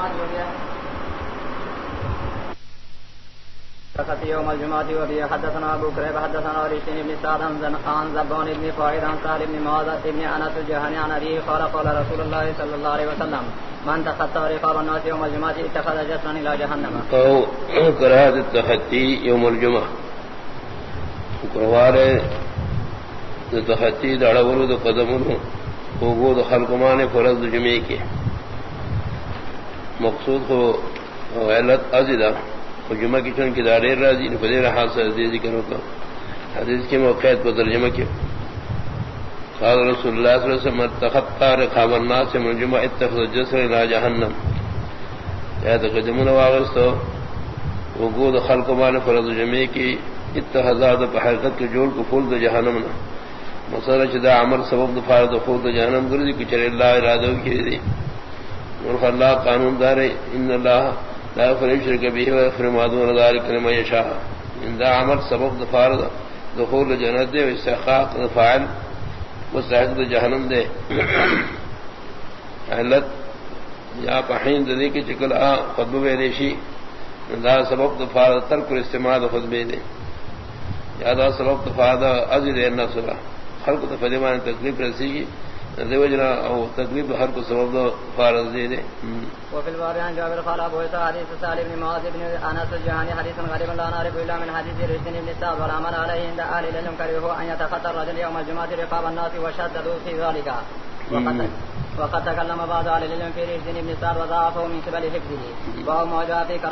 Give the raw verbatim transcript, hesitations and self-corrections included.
يوم الجمعة وفي حدثنا أبو كريب حدثنا رشدين بن سعد عن زبون بن فائد عن سهل بن معاذ بن أنس الجهني عن أبيه قال قال رسول الله صلى الله عليه وسلم من تخطى رقاب الناس يوم الجمعة اتخذ جسرا إلى جهنم. كراهة التخطي يوم الجمعة کروارے تخطی دڑول قدمن وجود خلقمان فرض جمعے کے مقصود ہو علت ازدہ جمعہ کی چون کی داریر راضی نے فدیر حاصل عزیز ذکر ہوتا حدیث کے موقعیت کو ترجمہ کیا قال رسول اللہ صلی اللہ علیہ وسلم تخطى رقاب الناس من جمعہ اتخذ جسر الى جہنم یا تقدمون واغستو وجود خلقمان فرض جمعے کی اتحادات پر حرکت کے جوڑ کو فول دو جہنم نہ مسئلہ چدا عمل سبب دفار دخول دو جہنم گردی کہ چرے اللہ ارادہ کی دی اور اللہ قانون دار ان اللہ لا يغفر الشرك به ويغفر ما دون ذلك لمن يشاء ان ذا عمل سبب دفار دخول جنت دے واستحقاق فاعل مستحق جہنم دے علت یا پہین دے کہ چکل ا خطبہ ریشی ذا سبب دفار ترک استعمال خطبے دے یادا سبب تفادا ازل النفس خلق تفدیمان تکلیف رسیگی دیوجنا او تکلیف ہر کو سبب فارض دے دے. وفي الباريان جابر قال ابو عيسى حديث سالم بن معاذ بن انس الجهني حديث غريب لا نعرف الا من حديث رشدين بن سعد والعمل عليه عند اهل العلم كرهوا ان يتخطى الرجل يوم الجمعه رقاب الناس وشددوا في ذلك وقد وقد تكلم بعض اهل العلم في رشدين بن سعد وضعفه من قبل حفظه وهو موجود